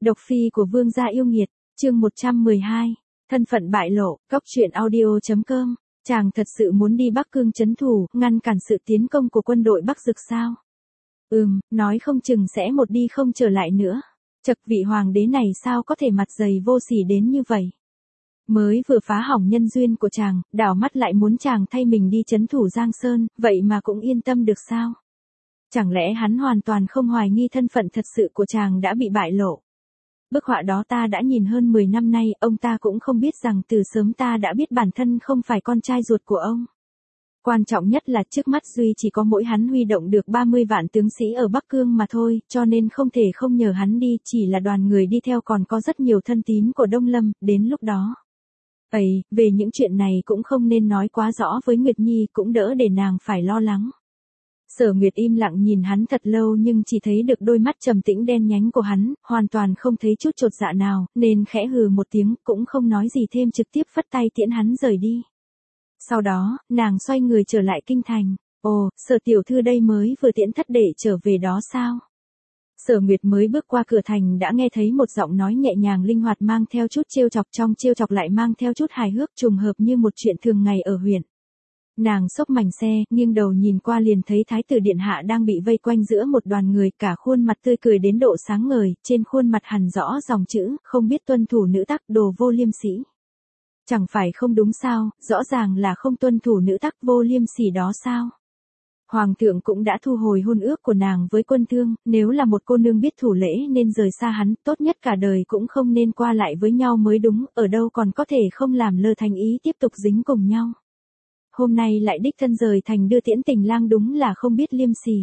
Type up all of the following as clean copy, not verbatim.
Độc phi của vương gia yêu nghiệt, chương 112, thân phận bại lộ, cóc truyện audio.com, chàng thật sự muốn đi Bắc Cương trấn thủ, ngăn cản sự tiến công của quân đội Bắc Dực sao? Nói không chừng sẽ một đi không trở lại nữa. Chậc vị hoàng đế này sao có thể mặt dày vô sỉ đến như vậy? Mới vừa phá hỏng nhân duyên của chàng, đảo mắt lại muốn chàng thay mình đi trấn thủ Giang Sơn, vậy mà cũng yên tâm được sao? Chẳng lẽ hắn hoàn toàn không hoài nghi thân phận thật sự của chàng đã bị bại lộ? Bức họa đó ta đã nhìn hơn 10 năm nay, ông ta cũng không biết rằng từ sớm ta đã biết bản thân không phải con trai ruột của ông. Quan trọng nhất là trước mắt duy chỉ có mỗi hắn huy động được 30 vạn tướng sĩ ở Bắc Cương mà thôi, cho nên không thể không nhờ hắn đi, chỉ là đoàn người đi theo còn có rất nhiều thân tín của Đông Lâm, đến lúc đó. Về những chuyện này cũng không nên nói quá rõ với Nguyệt Nhi, cũng đỡ để nàng phải lo lắng. Sở Nguyệt im lặng nhìn hắn thật lâu nhưng chỉ thấy được đôi mắt trầm tĩnh đen nhánh của hắn, hoàn toàn không thấy chút chột dạ nào, nên khẽ hừ một tiếng, cũng không nói gì thêm, trực tiếp phất tay tiễn hắn rời đi. Sau đó, nàng xoay người trở lại kinh thành. Ồ, Sở tiểu thư đây mới vừa tiễn thất đệ trở về đó sao? Sở Nguyệt mới bước qua cửa thành đã nghe thấy một giọng nói nhẹ nhàng linh hoạt mang theo chút trêu chọc, trong trêu chọc lại mang theo chút hài hước, trùng hợp như một chuyện thường ngày ở huyện. Nàng xốc mảnh xe, nghiêng đầu nhìn qua liền thấy Thái tử điện hạ đang bị vây quanh giữa một đoàn người, cả khuôn mặt tươi cười đến độ sáng ngời, trên khuôn mặt hằn rõ dòng chữ, không biết tuân thủ nữ tắc, đồ vô liêm sỉ. Chẳng phải không đúng sao, rõ ràng là không tuân thủ nữ tắc vô liêm sỉ đó sao? Hoàng thượng cũng đã thu hồi hôn ước của nàng với Quân Thương, nếu là một cô nương biết thủ lễ nên rời xa hắn, tốt nhất cả đời cũng không nên qua lại với nhau mới đúng, ở đâu còn có thể không làm lơ thành ý tiếp tục dính cùng nhau. Hôm nay lại đích thân rời thành đưa tiễn tình lang, đúng là không biết liêm sỉ.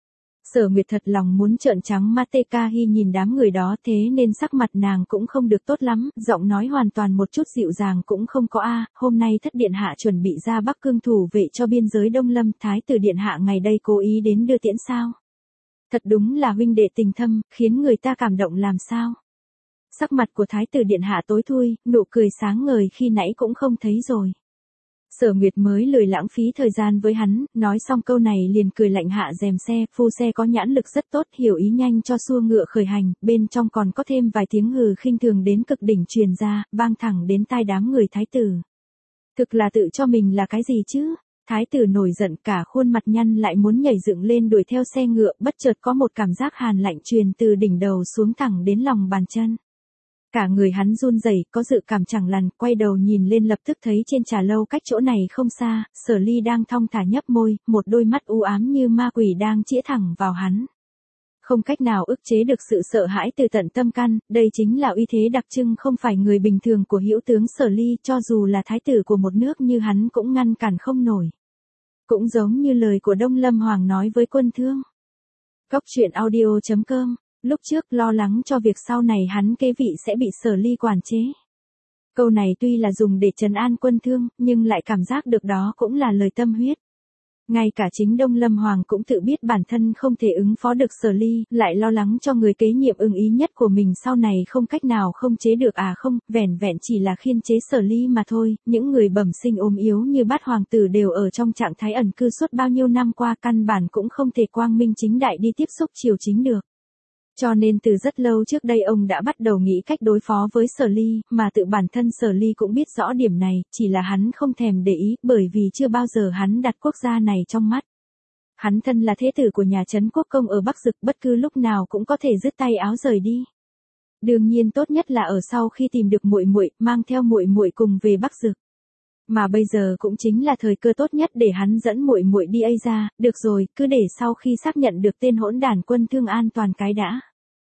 Sở Nguyệt thật lòng muốn trợn trắng mắt Tê Ca Hi nhìn đám người đó, thế nên sắc mặt nàng cũng không được tốt lắm, giọng nói hoàn toàn một chút dịu dàng cũng không có. Hôm nay thất điện hạ chuẩn bị ra Bắc Cương thủ vệ cho biên giới Đông Lâm, Thái tử điện hạ ngày đây cố ý đến đưa tiễn sao? Thật đúng là huynh đệ tình thâm, khiến người ta cảm động làm sao? Sắc mặt của Thái tử điện hạ tối thui, nụ cười sáng ngời khi nãy cũng không thấy rồi. Sở Nguyệt mới lười lãng phí thời gian với hắn, nói xong câu này liền cười lạnh hạ rèm xe, phu xe có nhãn lực rất tốt, hiểu ý nhanh cho xua ngựa khởi hành, bên trong còn có thêm vài tiếng hừ khinh thường đến cực đỉnh truyền ra, vang thẳng đến tai đám người thái tử. Thực là tự cho mình là cái gì chứ? Thái tử nổi giận, cả khuôn mặt nhăn lại muốn nhảy dựng lên đuổi theo xe ngựa, bất chợt có một cảm giác hàn lạnh truyền từ đỉnh đầu xuống thẳng đến lòng bàn chân. Cả người hắn run rẩy, có dự cảm chẳng lành, quay đầu nhìn lên lập tức thấy trên trà lâu cách chỗ này không xa, Sở Ly đang thong thả nhấp môi, một đôi mắt u ám như ma quỷ đang chĩa thẳng vào hắn. Không cách nào ức chế được sự sợ hãi từ tận tâm can, đây chính là uy thế đặc trưng không phải người bình thường của hữu tướng Sở Ly, cho dù là thái tử của một nước như hắn cũng ngăn cản không nổi. Cũng giống như lời của Đông Lâm Hoàng nói với Quân Thương. Cóc truyện audio.com. Lúc trước lo lắng cho việc sau này hắn kế vị sẽ bị Sở Ly quản chế. Câu này tuy là dùng để trấn an Quân Thương, nhưng lại cảm giác được đó cũng là lời tâm huyết. Ngay cả chính Đông Lâm Hoàng cũng tự biết bản thân không thể ứng phó được Sở Ly, lại lo lắng cho người kế nhiệm ưng ý nhất của mình sau này không cách nào không chế được. Không, vẻn vẹn chỉ là khiên chế Sở Ly mà thôi, những người bẩm sinh ốm yếu như Bát hoàng tử đều ở trong trạng thái ẩn cư suốt bao nhiêu năm qua, căn bản cũng không thể quang minh chính đại đi tiếp xúc triều chính được. Cho nên từ rất lâu trước đây ông đã bắt đầu nghĩ cách đối phó với Sở Ly, mà tự bản thân Sở Ly cũng biết rõ điểm này, chỉ là hắn không thèm để ý, bởi vì chưa bao giờ hắn đặt quốc gia này trong mắt. Hắn thân là thế tử của nhà Trấn Quốc Công ở Bắc Dực, bất cứ lúc nào cũng có thể dứt tay áo rời đi. Đương nhiên tốt nhất là ở sau khi tìm được muội muội, mang theo muội muội cùng về Bắc Dực. Mà bây giờ cũng chính là thời cơ tốt nhất để hắn dẫn muội muội đi ra, được rồi, cứ để sau khi xác nhận được tên hỗn đản Quân Thương an toàn cái đã.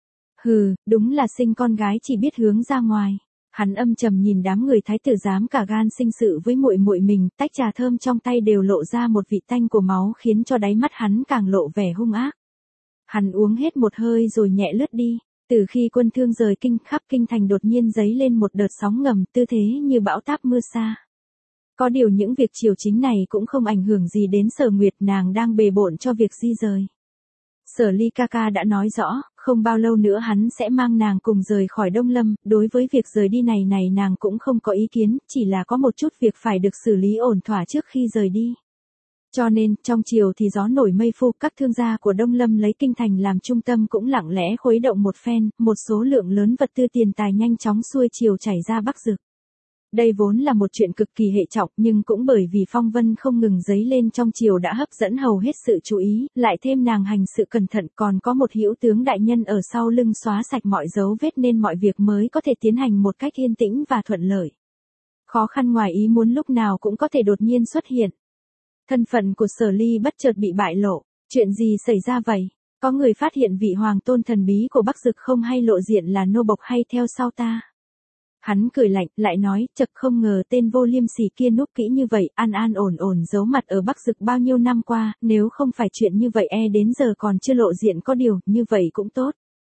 Đúng là sinh con gái chỉ biết hướng ra ngoài. Hắn âm trầm nhìn đám người thái tử dám cả gan sinh sự với muội muội mình, tách trà thơm trong tay đều lộ ra một vị tanh của máu khiến cho đáy mắt hắn càng lộ vẻ hung ác. Hắn uống hết một hơi rồi nhẹ lướt đi. Từ khi Quân Thương rời kinh, khắp kinh thành đột nhiên dấy lên một đợt sóng ngầm, tư thế như bão táp mưa xa. Có điều những việc triều chính này cũng không ảnh hưởng gì đến Sở Nguyệt, nàng đang bề bộn cho việc di rời. Sở Ly ca ca đã nói rõ, không bao lâu nữa hắn sẽ mang nàng cùng rời khỏi Đông Lâm, đối với việc rời đi này nàng cũng không có ý kiến, chỉ là có một chút việc phải được xử lý ổn thỏa trước khi rời đi. Cho nên, trong triều thì gió nổi mây phun, các thương gia của Đông Lâm lấy kinh thành làm trung tâm cũng lặng lẽ khuấy động một phen, một số lượng lớn vật tư tiền tài nhanh chóng xuôi chiều chảy ra Bắc Dực. Đây vốn là một chuyện cực kỳ hệ trọng, nhưng cũng bởi vì phong vân không ngừng dấy lên trong triều đã hấp dẫn hầu hết sự chú ý, lại thêm nàng hành sự cẩn thận, còn có một hữu tướng đại nhân ở sau lưng xóa sạch mọi dấu vết nên mọi việc mới có thể tiến hành một cách yên tĩnh và thuận lợi. Khó khăn ngoài ý muốn lúc nào cũng có thể đột nhiên xuất hiện. Thân phận của Sở Ly bất chợt bị bại lộ, chuyện gì xảy ra vậy? Có người phát hiện vị hoàng tôn thần bí của Bắc Dực không hay lộ diện là nô bộc hay theo sau ta? Hắn cười lạnh, lại nói, chật không ngờ tên vô liêm sỉ kia núp kỹ như vậy, an an ổn ổn giấu mặt ở Bắc Dực bao nhiêu năm qua, nếu không phải chuyện như vậy đến giờ còn chưa lộ diện có điều, như vậy cũng tốt.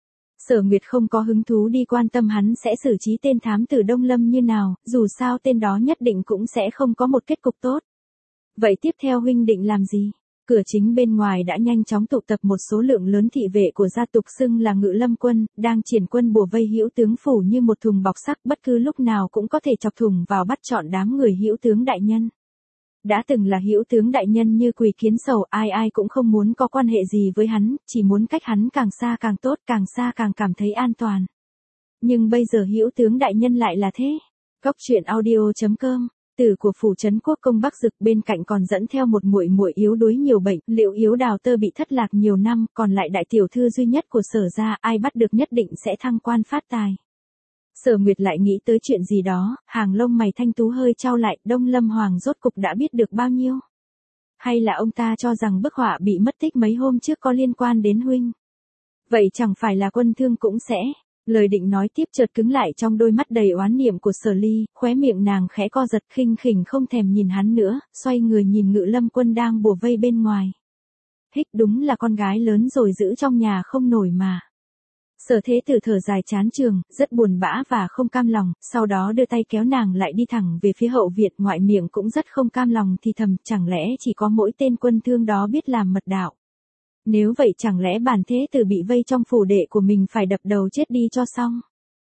Sở Nguyệt không có hứng thú đi quan tâm hắn sẽ xử trí tên thám tử Đông Lâm như nào, dù sao tên đó nhất định cũng sẽ không có một kết cục tốt. Vậy tiếp theo huynh định làm gì? Cửa chính bên ngoài đã nhanh chóng tụ tập một số lượng lớn thị vệ của gia tộc xưng là Ngự Lâm quân, đang triển quân bùa vây hữu tướng phủ như một thùng bọc sắc, bất cứ lúc nào cũng có thể chọc thùng vào bắt trọn đám người hữu tướng đại nhân. Đã từng là hữu tướng đại nhân như quỳ kiến sầu, ai ai cũng không muốn có quan hệ gì với hắn, chỉ muốn cách hắn càng xa càng tốt, càng xa càng cảm thấy an toàn. Nhưng bây giờ hữu tướng đại nhân lại là thế. Cóc truyện audio.com. Tử của phủ trấn quốc công Bắc Dực bên cạnh còn dẫn theo một muội muội yếu đuối nhiều bệnh, Liệu Yếu Đào Tơ bị thất lạc nhiều năm, còn lại đại tiểu thư duy nhất của Sở gia, ai bắt được nhất định sẽ thăng quan phát tài. Sở Nguyệt lại nghĩ tới chuyện gì đó, hàng lông mày thanh tú hơi chau lại, Đông Lâm Hoàng rốt cục đã biết được bao nhiêu? Hay là ông ta cho rằng bức họa bị mất tích mấy hôm trước có liên quan đến huynh? Vậy chẳng phải là Quân Thương cũng sẽ... Lời định nói tiếp chợt cứng lại trong đôi mắt đầy oán niệm của Sở Ly, khóe miệng nàng khẽ co giật, khinh khỉnh không thèm nhìn hắn nữa, xoay người nhìn Ngự Lâm quân đang bùa vây bên ngoài. Hích, đúng là con gái lớn rồi giữ trong nhà không nổi mà. Sở Thế Tử thở dài chán trường, rất buồn bã và không cam lòng, sau đó đưa tay kéo nàng lại đi thẳng về phía hậu viện, ngoại miệng cũng rất không cam lòng thì thầm, chẳng lẽ chỉ có mỗi tên Quân Thương đó biết làm mật đạo. Nếu vậy chẳng lẽ bản Thế Tử bị vây trong phủ đệ của mình phải đập đầu chết đi cho xong.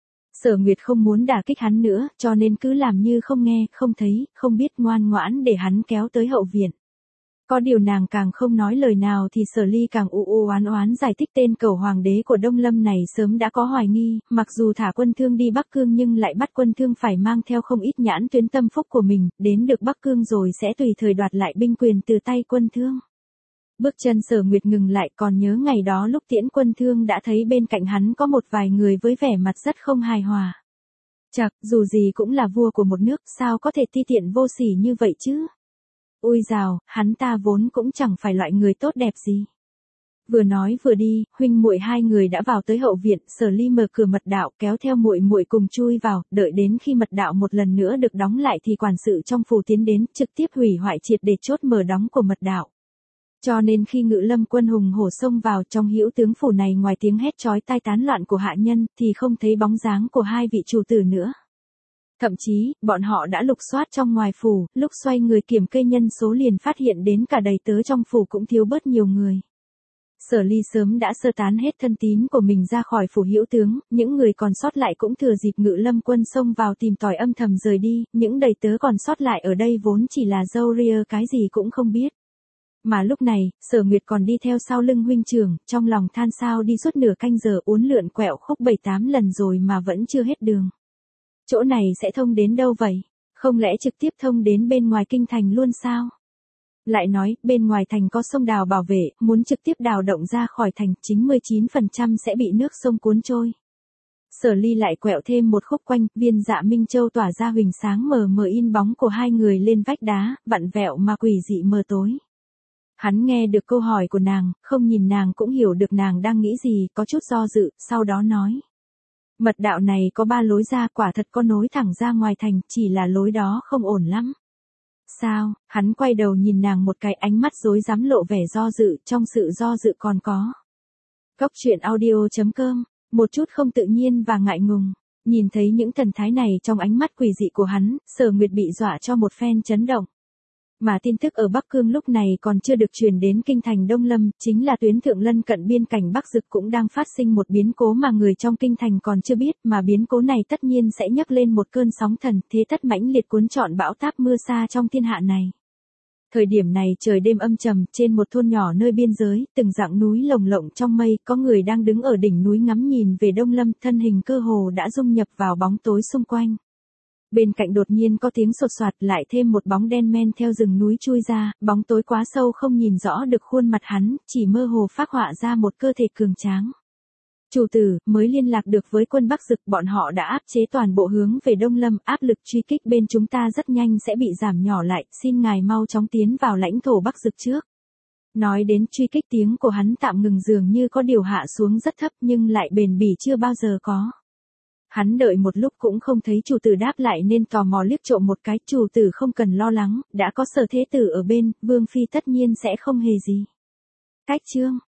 Sở Nguyệt không muốn đả kích hắn nữa, cho nên cứ làm như không nghe, không thấy, không biết, ngoan ngoãn để hắn kéo tới hậu viện. Có điều nàng càng không nói lời nào thì Sở Ly càng oán oán giải thích tên cẩu hoàng đế của Đông Lâm này sớm đã có hoài nghi, mặc dù thả Quân Thương đi Bắc Cương nhưng lại bắt Quân Thương phải mang theo không ít nhãn tuyến tâm phúc của mình, đến được Bắc Cương rồi sẽ tùy thời đoạt lại binh quyền từ tay Quân Thương. Bước chân Sở Nguyệt ngừng lại, còn nhớ ngày đó lúc tiễn Quân Thương đã thấy bên cạnh hắn có một vài người với vẻ mặt rất không hài hòa. Chậc, dù gì cũng là vua của một nước, sao có thể ti tiện vô sỉ như vậy chứ? Ôi dào, hắn ta vốn cũng chẳng phải loại người tốt đẹp gì. Vừa nói vừa đi, huynh muội hai người đã vào tới hậu viện, Sở Ly mở cửa mật đạo, kéo theo muội muội cùng chui vào, đợi đến khi mật đạo một lần nữa được đóng lại thì quản sự trong phủ tiến đến, trực tiếp hủy hoại triệt để chốt mở đóng của mật đạo. Cho nên khi Ngự Lâm quân hùng hổ xông vào trong hữu tướng phủ này, ngoài tiếng hét chói tai tán loạn của hạ nhân, thì không thấy bóng dáng của hai vị chủ tử nữa. Thậm chí, bọn họ đã lục soát trong ngoài phủ, lúc xoay người kiểm kê nhân số liền phát hiện đến cả đầy tớ trong phủ cũng thiếu bớt nhiều người. Sở Ly sớm đã sơ tán hết thân tín của mình ra khỏi phủ hữu tướng, những người còn sót lại cũng thừa dịp Ngự Lâm quân xông vào tìm tòi âm thầm rời đi, những đầy tớ còn sót lại ở đây vốn chỉ là râu ria cái gì cũng không biết. Mà lúc này, Sở Nguyệt còn đi theo sau lưng huynh trưởng, trong lòng than sao đi suốt nửa canh giờ uốn lượn quẹo khúc 7-8 lần rồi mà vẫn chưa hết đường. Chỗ này sẽ thông đến đâu vậy? Không lẽ trực tiếp thông đến bên ngoài kinh thành luôn sao? Lại nói, bên ngoài thành có sông đào bảo vệ, muốn trực tiếp đào động ra khỏi thành, chính 19% sẽ bị nước sông cuốn trôi. Sở Ly lại quẹo thêm một khúc quanh, viên Dạ Minh Châu tỏa ra huỳnh sáng mờ mờ in bóng của hai người lên vách đá, vặn vẹo mà quỷ dị mờ tối. Hắn nghe được câu hỏi của nàng, không nhìn nàng cũng hiểu được nàng đang nghĩ gì, có chút do dự, sau đó nói. Mật đạo này có 3 lối ra, quả thật có nối thẳng ra ngoài thành, chỉ là lối đó không ổn lắm. Sao? Hắn quay đầu nhìn nàng một cái, ánh mắt rối rắm lộ vẻ do dự, trong sự do dự còn có. Cóc truyện audio.com, một chút không tự nhiên và ngại ngùng. Nhìn thấy những thần thái này trong ánh mắt quỷ dị của hắn, Sở Nguyệt bị dọa cho một phen chấn động. Mà tin tức ở Bắc Cương lúc này còn chưa được truyền đến kinh thành Đông Lâm, chính là tuyến thượng lân cận biên cảnh Bắc Dực cũng đang phát sinh một biến cố mà người trong kinh thành còn chưa biết, mà biến cố này tất nhiên sẽ nhấc lên một cơn sóng thần, thế tất mãnh liệt cuốn trọn bão táp mưa sa trong thiên hạ này. Thời điểm này trời đêm âm trầm, trên một thôn nhỏ nơi biên giới, từng dạng núi lồng lộng trong mây, có người đang đứng ở đỉnh núi ngắm nhìn về Đông Lâm, thân hình cơ hồ đã dung nhập vào bóng tối xung quanh. Bên cạnh đột nhiên có tiếng sột soạt, lại thêm một bóng đen men theo rừng núi chui ra, bóng tối quá sâu không nhìn rõ được khuôn mặt hắn, chỉ mơ hồ phác họa ra một cơ thể cường tráng. Chủ tử, mới liên lạc được với quân Bắc Dực, bọn họ đã áp chế toàn bộ hướng về Đông Lâm, áp lực truy kích bên chúng ta rất nhanh sẽ bị giảm nhỏ lại, xin ngài mau chóng tiến vào lãnh thổ Bắc Dực trước. Nói đến truy kích, tiếng của hắn tạm ngừng, dường như có điều hạ xuống rất thấp nhưng lại bền bỉ chưa bao giờ có. Hắn đợi một lúc cũng không thấy chủ tử đáp lại nên tò mò liếc trộm một cái, chủ tử không cần lo lắng, đã có Sở Thế Tử ở bên, Vương Phi tất nhiên sẽ không hề gì. Cách chương